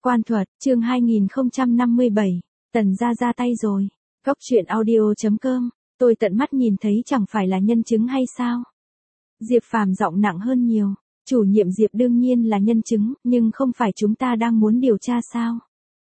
Quan thuật, chương 2057, Tần gia ra tay rồi. Góc truyện audio.com, tôi tận mắt nhìn thấy chẳng phải là nhân chứng hay sao? Diệp Phàm giọng nặng hơn nhiều. Chủ nhiệm Diệp đương nhiên là nhân chứng, nhưng không phải chúng ta đang muốn điều tra sao?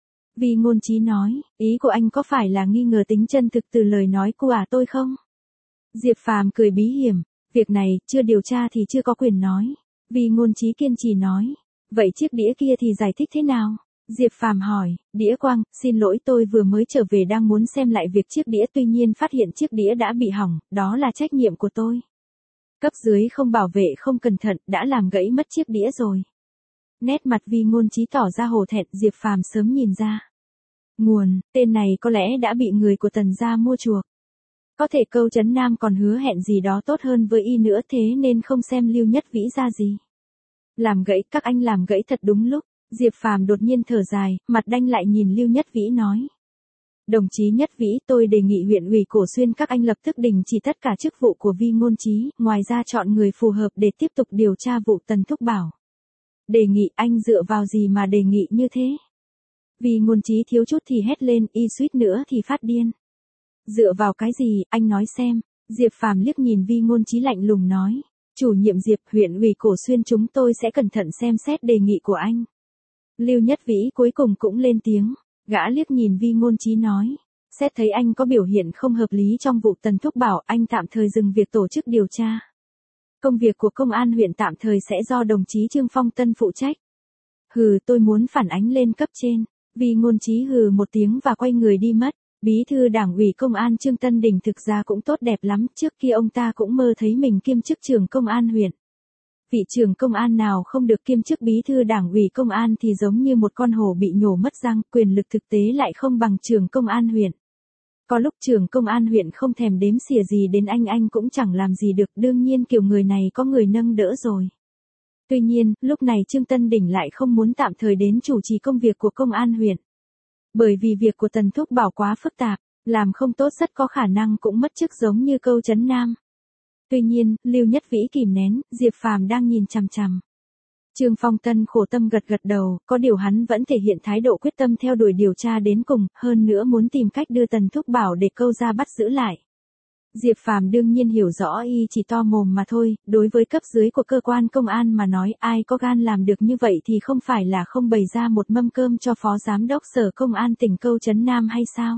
Vì Ngôn Chí nói, ý của anh có phải là nghi ngờ tính chân thực từ lời nói của tôi không? Diệp Phàm cười bí hiểm, việc này chưa điều tra thì chưa có quyền nói. Vì Ngôn Chí kiên trì nói, vậy chiếc đĩa kia thì giải thích thế nào? Diệp Phàm hỏi, đĩa quang, xin lỗi tôi vừa mới trở về đang muốn xem lại việc chiếc đĩa tuy nhiên phát hiện chiếc đĩa đã bị hỏng, đó là trách nhiệm của tôi. Cấp dưới không bảo vệ không cẩn thận, đã làm gãy mất chiếc đĩa rồi. Nét mặt Vi Ngôn Chí tỏ ra hổ thẹn, Diệp Phàm sớm nhìn ra. Nguồn, tên này có lẽ đã bị người của Tần gia mua chuộc. Có thể Câu Trấn Nam còn hứa hẹn gì đó tốt hơn với y nữa thế nên không xem Lưu Nhất Vĩ ra gì. Làm gãy, các anh làm gãy thật đúng lúc. Diệp Phàm đột nhiên thở dài, mặt đanh lại nhìn Lưu Nhất Vĩ nói. Đồng chí Nhất Vĩ, tôi đề nghị huyện ủy Cổ Xuyên các anh lập tức đình chỉ tất cả chức vụ của Vi Ngôn Chí, ngoài ra chọn người phù hợp để tiếp tục điều tra vụ Tần Thúc Bảo. Đề nghị anh dựa vào gì mà đề nghị như thế? Vi Ngôn Chí thiếu chút thì hét lên, y suýt nữa thì phát điên. Dựa vào cái gì, anh nói xem. Diệp Phàm liếc nhìn Vi Ngôn Chí lạnh lùng nói. Chủ nhiệm Diệp, huyện ủy Cổ Xuyên chúng tôi sẽ cẩn thận xem xét đề nghị của anh. Lưu Nhất Vĩ cuối cùng cũng lên tiếng, gã liếc nhìn Vi Ngôn Chí nói, xét thấy anh có biểu hiện không hợp lý trong vụ Tần Thúc Bảo, anh tạm thời dừng việc tổ chức điều tra. Công việc của công an huyện tạm thời sẽ do đồng chí Trương Phong Tân phụ trách. Hừ, tôi muốn phản ánh lên cấp trên. Vi Ngôn Chí hừ một tiếng và quay người đi mất. Bí thư Đảng ủy Công an Trương Tân Đình thực ra cũng tốt đẹp lắm, trước kia ông ta cũng mơ thấy mình kiêm chức trưởng công an huyện. Vị trưởng công an nào không được kiêm chức bí thư Đảng ủy Công an thì giống như một con hổ bị nhổ mất răng, quyền lực thực tế lại không bằng trưởng công an huyện. Có lúc trưởng công an huyện không thèm đếm xỉa gì đến anh cũng chẳng làm gì được, đương nhiên kiểu người này có người nâng đỡ rồi. Tuy nhiên, lúc này Trương Tân Đình lại không muốn tạm thời đến chủ trì công việc của công an huyện. Bởi vì việc của Tần Thúc Bảo quá phức tạp, làm không tốt rất có khả năng cũng mất chức giống như Câu Trấn Nam. Tuy nhiên, Lưu Nhất Vĩ kìm nén, Diệp Phàm đang nhìn chằm chằm. Trương Phong Tân khổ tâm gật gật đầu, có điều hắn vẫn thể hiện thái độ quyết tâm theo đuổi điều tra đến cùng, hơn nữa muốn tìm cách đưa Tần Thúc Bảo để Câu gia bắt giữ lại. Diệp Phàm đương nhiên hiểu rõ y chỉ to mồm mà thôi, đối với cấp dưới của cơ quan công an mà nói ai có gan làm được như vậy thì không phải là không bày ra một mâm cơm cho phó giám đốc sở công an tỉnh Câu Trấn Nam hay sao?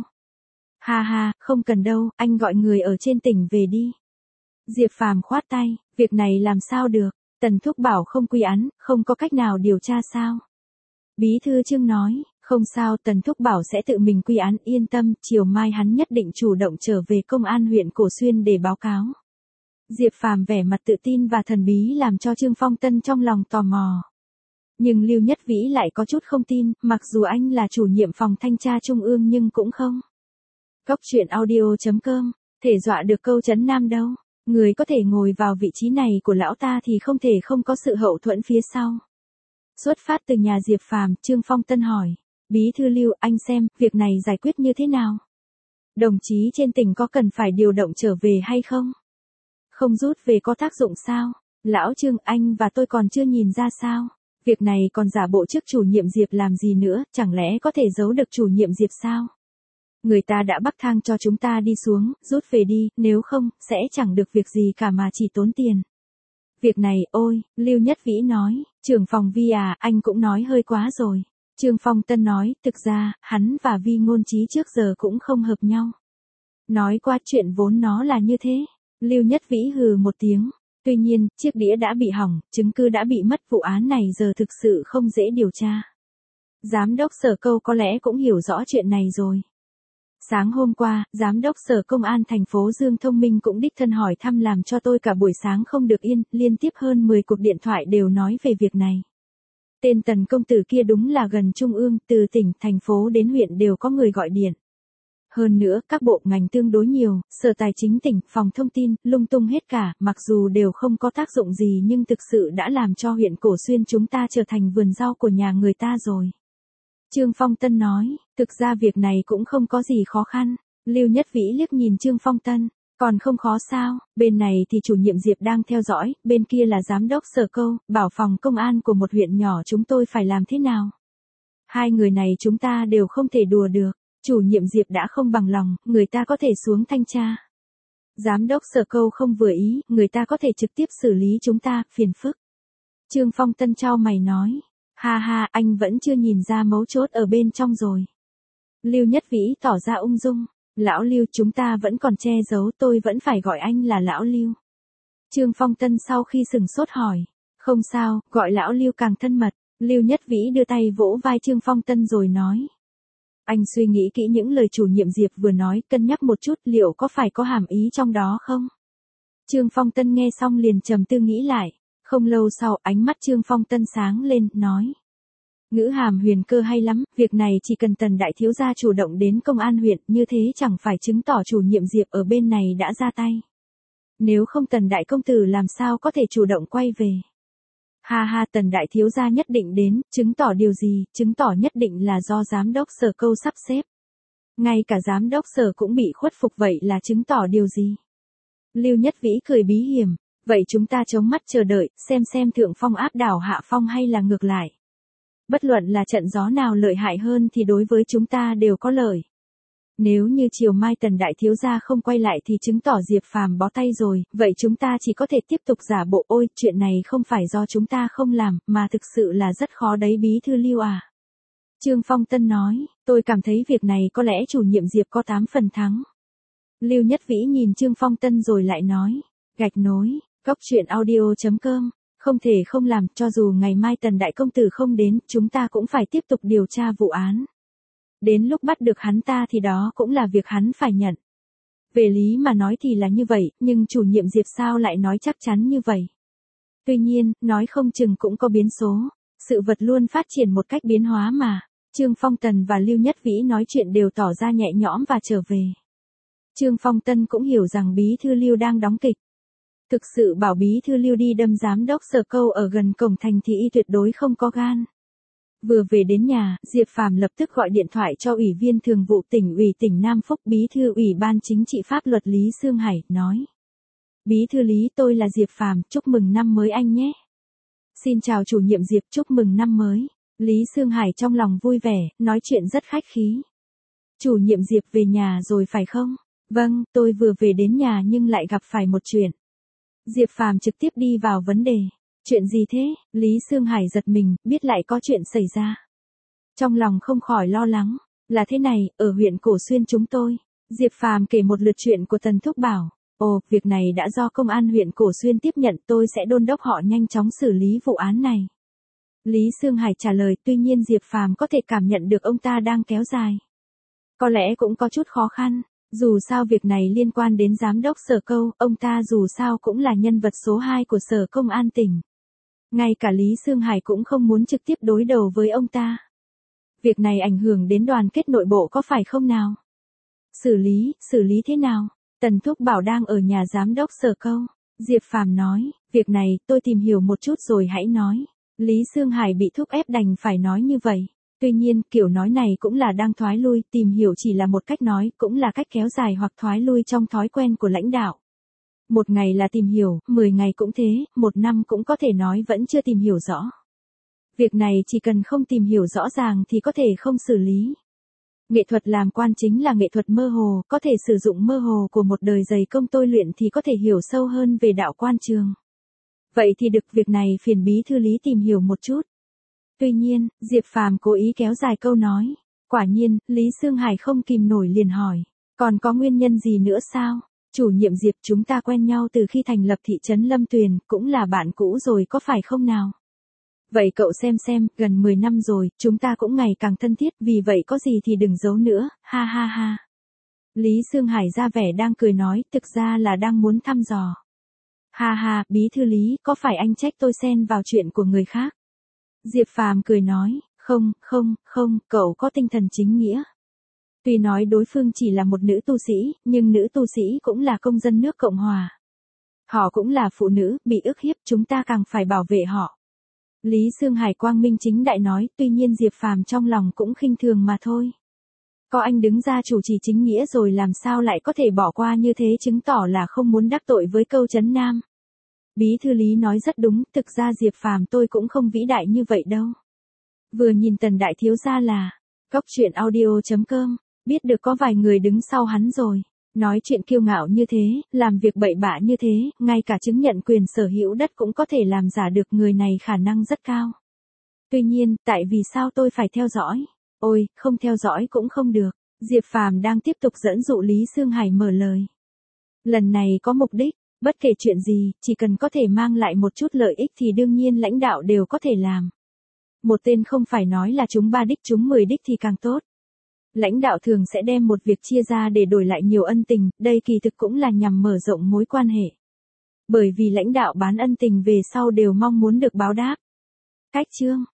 Ha ha, không cần đâu, anh gọi người ở trên tỉnh về đi. Diệp Phàm khoát tay, việc này làm sao được, Tần Thúc Bảo không quy án, không có cách nào điều tra sao? Bí thư Trương nói, không sao, Tần Thúc Bảo sẽ tự mình quy án, yên tâm, chiều mai hắn nhất định chủ động trở về công an huyện Cổ Xuyên để báo cáo. Diệp Phàm vẻ mặt tự tin và thần bí làm cho Trương Phong Tân trong lòng tò mò. Nhưng Lưu Nhất Vĩ lại có chút không tin, mặc dù anh là chủ nhiệm phòng thanh tra trung ương nhưng cũng không. Góc truyện audio.com, thể dọa được Câu Trấn Nam đâu. Người có thể ngồi vào vị trí này của lão ta thì không thể không có sự hậu thuẫn phía sau. Xuất phát từ nhà Diệp Phàm, Trương Phong Tân hỏi, Bí thư Lưu, anh xem, việc này giải quyết như thế nào? Đồng chí trên tỉnh có cần phải điều động trở về hay không? Không rút về có tác dụng sao? Lão Trương, anh và tôi còn chưa nhìn ra sao? Việc này còn giả bộ chức chủ nhiệm Diệp làm gì nữa, chẳng lẽ có thể giấu được chủ nhiệm Diệp sao? Người ta đã bắc thang cho chúng ta đi xuống, rút về đi, nếu không, sẽ chẳng được việc gì cả mà chỉ tốn tiền. Việc này, ôi, Lưu Nhất Vĩ nói, trưởng phòng Vi à, anh cũng nói hơi quá rồi. Trương Phong Tân nói, thực ra, hắn và Vi Ngôn Chí trước giờ cũng không hợp nhau. Nói qua chuyện vốn nó là như thế. Lưu Nhất Vĩ hừ một tiếng. Tuy nhiên, chiếc đĩa đã bị hỏng, chứng cứ đã bị mất, vụ án này giờ thực sự không dễ điều tra. Giám đốc sở Câu có lẽ cũng hiểu rõ chuyện này rồi. Sáng hôm qua, Giám đốc Sở Công an thành phố Dương Thông Minh cũng đích thân hỏi thăm làm cho tôi cả buổi sáng không được yên, liên tiếp hơn 10 cuộc điện thoại đều nói về việc này. Tên Tần công tử kia đúng là gần trung ương, từ tỉnh, thành phố đến huyện đều có người gọi điện. Hơn nữa, các bộ ngành tương đối nhiều, Sở Tài chính tỉnh, Phòng Thông tin, lung tung hết cả, mặc dù đều không có tác dụng gì nhưng thực sự đã làm cho huyện Cổ Xuyên chúng ta trở thành vườn rau của nhà người ta rồi. Trương Phong Tân nói, thực ra việc này cũng không có gì khó khăn. Lưu Nhất Vĩ liếc nhìn Trương Phong Tân, còn không khó sao, bên này thì chủ nhiệm Diệp đang theo dõi, bên kia là giám đốc sở Câu, bảo phòng công an của một huyện nhỏ chúng tôi phải làm thế nào? Hai người này chúng ta đều không thể đùa được. Chủ nhiệm Diệp đã không bằng lòng, người ta có thể xuống thanh tra. Giám đốc Sở Câu không vừa ý, người ta có thể trực tiếp xử lý chúng ta, phiền phức. Trương Phong Tân chau mày nói. Ha ha, anh vẫn chưa nhìn ra mấu chốt ở bên trong rồi. Lưu Nhất Vĩ tỏ ra ung dung. Lão Lưu, chúng ta vẫn còn che giấu, tôi vẫn phải gọi anh là Lão Lưu. Trương Phong Tân sau khi sừng sốt hỏi. Không sao, gọi Lão Lưu càng thân mật. Lưu Nhất Vĩ đưa tay vỗ vai Trương Phong Tân rồi nói. Anh suy nghĩ kỹ những lời chủ nhiệm Diệp vừa nói, cân nhắc một chút liệu có phải có hàm ý trong đó không? Trương Phong Tân nghe xong liền trầm tư nghĩ lại. Không lâu sau, ánh mắt Trương Phong Tân sáng lên, nói. Ngữ hàm huyền cơ hay lắm, việc này chỉ cần Tần đại thiếu gia chủ động đến công an huyện, như thế chẳng phải chứng tỏ chủ nhiệm Diệp ở bên này đã ra tay. Nếu không Tần đại công tử làm sao có thể chủ động quay về. Ha ha, Tần đại thiếu gia nhất định đến, chứng tỏ điều gì, chứng tỏ nhất định là do giám đốc Sở Câu sắp xếp. Ngay cả giám đốc Sở cũng bị khuất phục, vậy là chứng tỏ điều gì? Lưu Nhất Vĩ cười bí hiểm, vậy chúng ta chống mắt chờ đợi, xem thượng phong áp đảo hạ phong hay là ngược lại. Bất luận là trận gió nào lợi hại hơn thì đối với chúng ta đều có lợi. Nếu như chiều mai Tần đại thiếu gia không quay lại thì chứng tỏ Diệp Phàm bó tay rồi, vậy chúng ta chỉ có thể tiếp tục giả bộ. Ôi, chuyện này không phải do chúng ta không làm, mà thực sự là rất khó đấy bí thư Lưu à. Trương Phong Tân nói, tôi cảm thấy việc này có lẽ chủ nhiệm Diệp có 8 phần thắng. Lưu Nhất Vĩ nhìn Trương Phong Tân rồi lại nói, gạch nối, goctruyện.audio.com, không thể không làm, cho dù ngày mai Tần đại công tử không đến, chúng ta cũng phải tiếp tục điều tra vụ án. Đến lúc bắt được hắn ta thì đó cũng là việc hắn phải nhận. Về lý mà nói thì là như vậy, nhưng chủ nhiệm Diệp sao lại nói chắc chắn như vậy. Tuy nhiên, nói không chừng cũng có biến số. Sự vật luôn phát triển một cách biến hóa mà. Trương Phong Tần và Lưu Nhất Vĩ nói chuyện đều tỏ ra nhẹ nhõm và trở về. Trương Phong Tân cũng hiểu rằng bí thư Lưu đang đóng kịch. Thực sự bảo bí thư Lưu đi đâm giám đốc Sở Câu ở gần cổng thành thì y tuyệt đối không có gan. Vừa về đến nhà, Diệp Phàm lập tức gọi điện thoại cho Ủy viên Thường vụ Tỉnh ủy tỉnh Nam Phúc, Bí thư Ủy ban Chính trị Pháp luật Lý Sương Hải, nói. Bí thư Lý, tôi là Diệp Phàm, chúc mừng năm mới anh nhé. Xin chào chủ nhiệm Diệp, chúc mừng năm mới. Lý Sương Hải trong lòng vui vẻ, nói chuyện rất khách khí. Chủ nhiệm Diệp về nhà rồi phải không? Vâng, tôi vừa về đến nhà nhưng lại gặp phải một chuyện. Diệp Phàm trực tiếp đi vào vấn đề. Chuyện gì thế? Lý Sương Hải giật mình, biết lại có chuyện xảy ra. Trong lòng không khỏi lo lắng. Là thế này, ở huyện Cổ Xuyên chúng tôi. Diệp Phàm kể một lượt chuyện của Tần Thúc Bảo. Ồ, việc này đã do công an huyện Cổ Xuyên tiếp nhận, tôi sẽ đôn đốc họ nhanh chóng xử lý vụ án này. Lý Sương Hải trả lời, tuy nhiên Diệp Phàm có thể cảm nhận được ông ta đang kéo dài. Có lẽ cũng có chút khó khăn. Dù sao việc này liên quan đến giám đốc Sở Câu, ông ta dù sao cũng là nhân vật số 2 của Sở Công an tỉnh. Ngay cả Lý Sương Hải cũng không muốn trực tiếp đối đầu với ông ta. Việc này ảnh hưởng đến đoàn kết nội bộ có phải không nào? Xử lý thế nào? Tần Thúc Bảo đang ở nhà giám đốc Sở Câu. Diệp Phàm nói, việc này tôi tìm hiểu một chút rồi hãy nói. Lý Sương Hải bị thúc ép đành phải nói như vậy. Tuy nhiên, kiểu nói này cũng là đang thoái lui, tìm hiểu chỉ là một cách nói, cũng là cách kéo dài hoặc thoái lui trong thói quen của lãnh đạo. Một ngày là tìm hiểu, 10 ngày cũng thế, 1 năm cũng có thể nói vẫn chưa tìm hiểu rõ. Việc này chỉ cần không tìm hiểu rõ ràng thì có thể không xử lý. Nghệ thuật làm quan chính là nghệ thuật mơ hồ, có thể sử dụng mơ hồ của một đời dày công tôi luyện thì có thể hiểu sâu hơn về đạo quan trường. Vậy thì được, việc này phiền bí thư Lý tìm hiểu một chút. Tuy nhiên, Diệp Phàm cố ý kéo dài câu nói. Quả nhiên, Lý Sương Hải không kìm nổi liền hỏi. Còn có nguyên nhân gì nữa sao? Chủ nhiệm Diệp, chúng ta quen nhau từ khi thành lập thị trấn Lâm Tuyền, cũng là bạn cũ rồi có phải không nào? Vậy cậu xem, gần 10 năm rồi, chúng ta cũng ngày càng thân thiết, vì vậy có gì thì đừng giấu nữa, ha ha ha. Lý Sương Hải ra vẻ đang cười nói, thực ra là đang muốn thăm dò. Ha ha, bí thư Lý, có phải anh trách tôi xen vào chuyện của người khác? Diệp Phàm cười nói, không, cậu có tinh thần chính nghĩa. Tuy nói đối phương chỉ là một nữ tu sĩ, nhưng nữ tu sĩ cũng là công dân nước Cộng Hòa. Họ cũng là phụ nữ, bị ức hiếp, chúng ta càng phải bảo vệ họ. Lý Sương Hải quang minh chính đại nói, tuy nhiên Diệp Phàm trong lòng cũng khinh thường mà thôi. Có anh đứng ra chủ trì chính nghĩa rồi làm sao lại có thể bỏ qua như thế, chứng tỏ là không muốn đắc tội với câu trấn Nam. Bí thư Lý nói rất đúng, thực ra Diệp Phàm tôi cũng không vĩ đại như vậy đâu. Vừa nhìn Tần đại thiếu gia là, Góc truyện audio.com, biết được có vài người đứng sau hắn rồi. Nói chuyện kiêu ngạo như thế, làm việc bậy bạ như thế, ngay cả chứng nhận quyền sở hữu đất cũng có thể làm giả được, người này khả năng rất cao. Tuy nhiên, tại vì sao tôi phải theo dõi? Ôi, không theo dõi cũng không được. Diệp Phàm đang tiếp tục dẫn dụ Lý Sương Hải mở lời. Lần này có mục đích, bất kể chuyện gì, chỉ cần có thể mang lại một chút lợi ích thì đương nhiên lãnh đạo đều có thể làm. Một tên không phải nói là trúng 3 đích trúng 10 đích thì càng tốt. Lãnh đạo thường sẽ đem một việc chia ra để đổi lại nhiều ân tình, đây kỳ thực cũng là nhằm mở rộng mối quan hệ. Bởi vì lãnh đạo bán ân tình về sau đều mong muốn được báo đáp. Cách chương